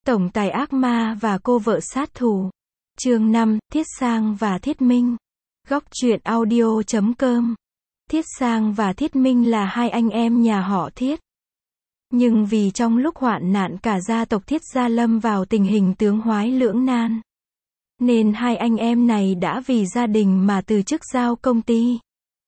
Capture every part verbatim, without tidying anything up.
Tổng tài ác ma và cô vợ sát thủ. Chương năm, Thiết Sang và Thiết Minh. Góc truyện audio chấm com. Thiết Sang và Thiết Minh là hai anh em nhà họ Thiết. Nhưng vì trong lúc hoạn nạn cả gia tộc Thiết gia lâm vào tình hình tướng hoái lưỡng nan, nên hai anh em này đã vì gia đình mà từ chức giao công ty,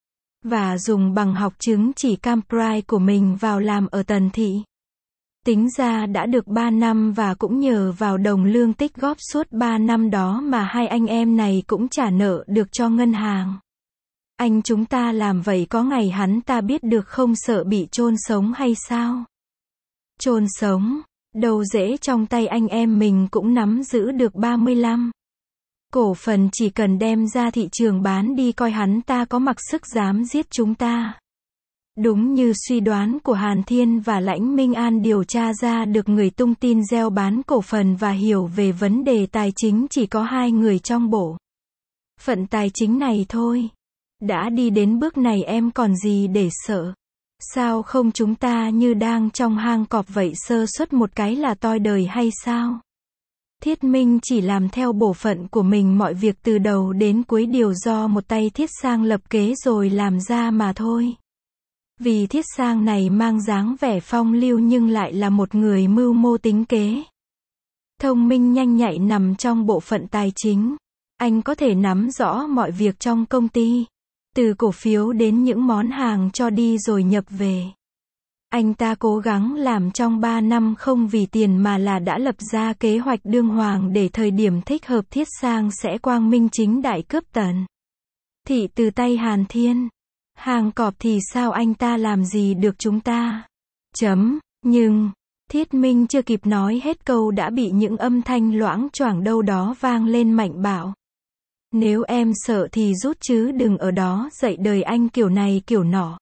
và dùng bằng học chứng chỉ Cambridge của mình vào làm ở Tần Thị. Tính ra đã được ba năm và cũng nhờ vào đồng lương tích góp suốt ba năm đó mà hai anh em này cũng trả nợ được cho ngân hàng. Anh chúng ta làm vậy có ngày hắn ta biết được không, sợ bị chôn sống hay sao? Chôn sống, đâu dễ, trong tay anh em mình cũng nắm giữ được ba mươi lăm cổ phần, chỉ cần đem ra thị trường bán đi coi hắn ta có mặc sức dám giết chúng ta. Đúng như suy đoán của Hàn Thiên và Lãnh Minh An, điều tra ra được người tung tin gieo bán cổ phần và hiểu về vấn đề tài chính chỉ có hai người trong bộ phận tài chính này thôi. Đã đi đến bước này em còn gì để sợ? Sao không chúng ta như đang trong hang cọp vậy, sơ suất một cái là toi đời hay sao? Thiết Minh chỉ làm theo bổn phận của mình, mọi việc từ đầu đến cuối đều do một tay Thiết Sang lập kế rồi làm ra mà thôi. Vì Thiết Sang này mang dáng vẻ phong lưu nhưng lại là một người mưu mô tính kế, thông minh nhanh nhạy, nằm trong bộ phận tài chính. Anh có thể nắm rõ mọi việc trong công ty, từ cổ phiếu đến những món hàng cho đi rồi nhập về. Anh ta cố gắng làm trong ba năm không vì tiền mà là đã lập ra kế hoạch đương hoàng để thời điểm thích hợp Thiết Sang sẽ quang minh chính đại cướp Tần Thị từ tay Hàn Thiên. Hàng cọp thì sao anh ta làm gì được chúng ta? Chấm. Nhưng Thiết Minh chưa kịp nói hết câu đã bị những âm thanh loãng choảng đâu đó vang lên mạnh bạo. Nếu em sợ thì rút chứ đừng ở đó dạy đời anh kiểu này kiểu nọ.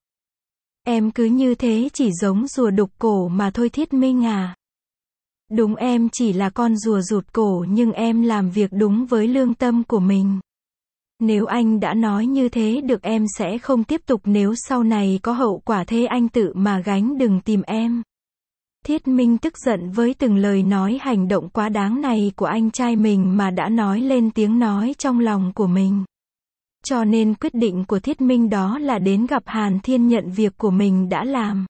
Em cứ như thế chỉ giống rùa đục cổ mà thôi Thiết Minh à. Đúng, em chỉ là con rùa rụt cổ nhưng em làm việc đúng với lương tâm của mình. Nếu anh đã nói như thế được em sẽ không tiếp tục, nếu sau này có hậu quả thế anh tự mà gánh, đừng tìm em. Thiết Minh tức giận với từng lời nói hành động quá đáng này của anh trai mình mà đã nói lên tiếng nói trong lòng của mình. Cho nên quyết định của Thiết Minh đó là đến gặp Hàn Thiên nhận việc của mình đã làm.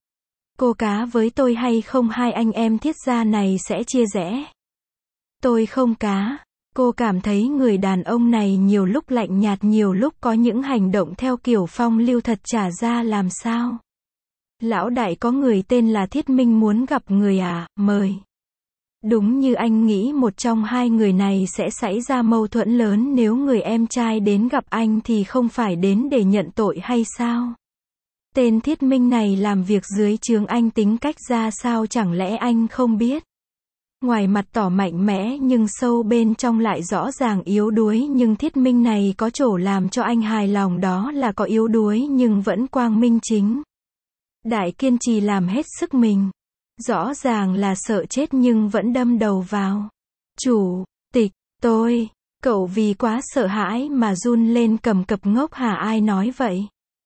Cô cá với tôi hay không, hai anh em Thiết gia này sẽ chia rẽ. Tôi không cá. Cô cảm thấy người đàn ông này nhiều lúc lạnh nhạt, nhiều lúc có những hành động theo kiểu phong lưu thật trả ra làm sao? Lão đại, có người tên là Thiết Minh muốn gặp người à, mời. Đúng như anh nghĩ, một trong hai người này sẽ xảy ra mâu thuẫn lớn nếu người em trai đến gặp anh thì không phải đến để nhận tội hay sao? Tên Thiết Minh này làm việc dưới trướng anh tính cách ra sao chẳng lẽ anh không biết? Ngoài mặt tỏ mạnh mẽ nhưng sâu bên trong lại rõ ràng yếu đuối, nhưng Thiết Minh này có chỗ làm cho anh hài lòng, đó là có yếu đuối nhưng vẫn quang minh chính đại, kiên trì làm hết sức mình. Rõ ràng là sợ chết nhưng vẫn đâm đầu vào. Chủ tịch, tôi, cậu vì quá sợ hãi mà run lên cầm cập. Ngốc hả? Ai nói vậy?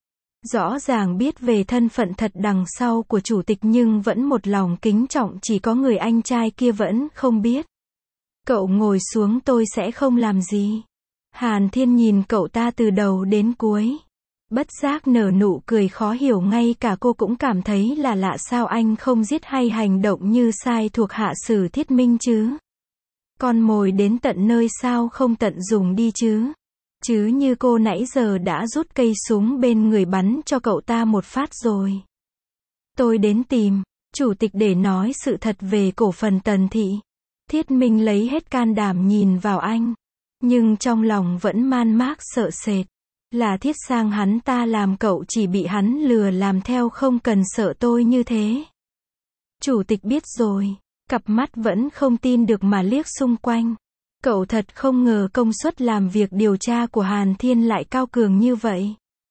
Rõ ràng biết về thân phận thật đằng sau của chủ tịch nhưng vẫn một lòng kính trọng, chỉ có người anh trai kia vẫn không biết. Cậu ngồi xuống, tôi sẽ không làm gì. Hàn Thiên nhìn cậu ta từ đầu đến cuối, bất giác nở nụ cười khó hiểu, ngay cả cô cũng cảm thấy là lạ, sao anh không giết hay hành động như sai thuộc hạ xử Thiết Minh chứ? Con mồi đến tận nơi sao không tận dùng đi chứ? Chứ như cô nãy giờ đã rút cây súng bên người bắn cho cậu ta một phát rồi. Tôi đến tìm chủ tịch để nói sự thật về cổ phần Tần Thị. Thiết Minh lấy hết can đảm nhìn vào anh, nhưng trong lòng vẫn man mác sợ sệt. Là Thiết Sang hắn ta làm, cậu chỉ bị hắn lừa làm theo, không cần sợ tôi như thế. Chủ tịch biết rồi. Cặp mắt vẫn không tin được mà liếc xung quanh. Cậu thật không ngờ công suất làm việc điều tra của Hàn Thiên lại cao cường như vậy.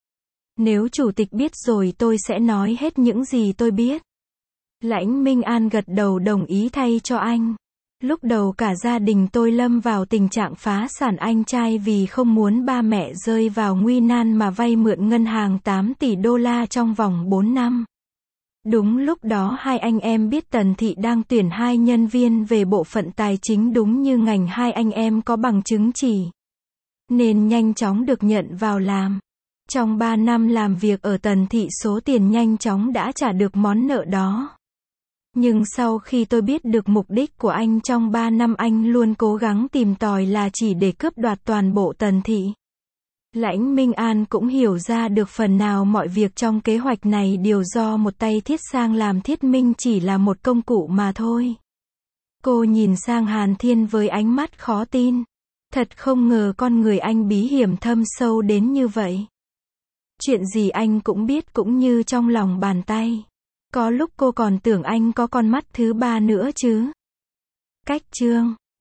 Nếu chủ tịch biết rồi tôi sẽ nói hết những gì tôi biết. Lãnh Minh An gật đầu đồng ý thay cho anh. Lúc đầu cả gia đình tôi lâm vào tình trạng phá sản, anh trai vì không muốn ba mẹ rơi vào nguy nan mà vay mượn ngân hàng tám tỷ đô la trong vòng bốn năm. Đúng lúc đó hai anh em biết Tần Thị đang tuyển hai nhân viên về bộ phận tài chính đúng như ngành hai anh em có bằng chứng chỉ. Nên nhanh chóng được nhận vào làm. Trong ba năm làm việc ở Tần Thị số tiền nhanh chóng đã trả được món nợ đó. Nhưng sau khi tôi biết được mục đích của anh trong ba năm anh luôn cố gắng tìm tòi là chỉ để cướp đoạt toàn bộ Tần Thị. Lãnh Minh An cũng hiểu ra được phần nào mọi việc trong kế hoạch này đều do một tay Thiết Sang làm. Thiết Minh chỉ là một công cụ mà thôi. Cô nhìn sang Hàn Thiên với ánh mắt khó tin. Thật không ngờ con người anh bí hiểm thâm sâu đến như vậy. Chuyện gì anh cũng biết cũng như trong lòng bàn tay. Có lúc cô còn tưởng anh có con mắt thứ ba nữa chứ. Cách chương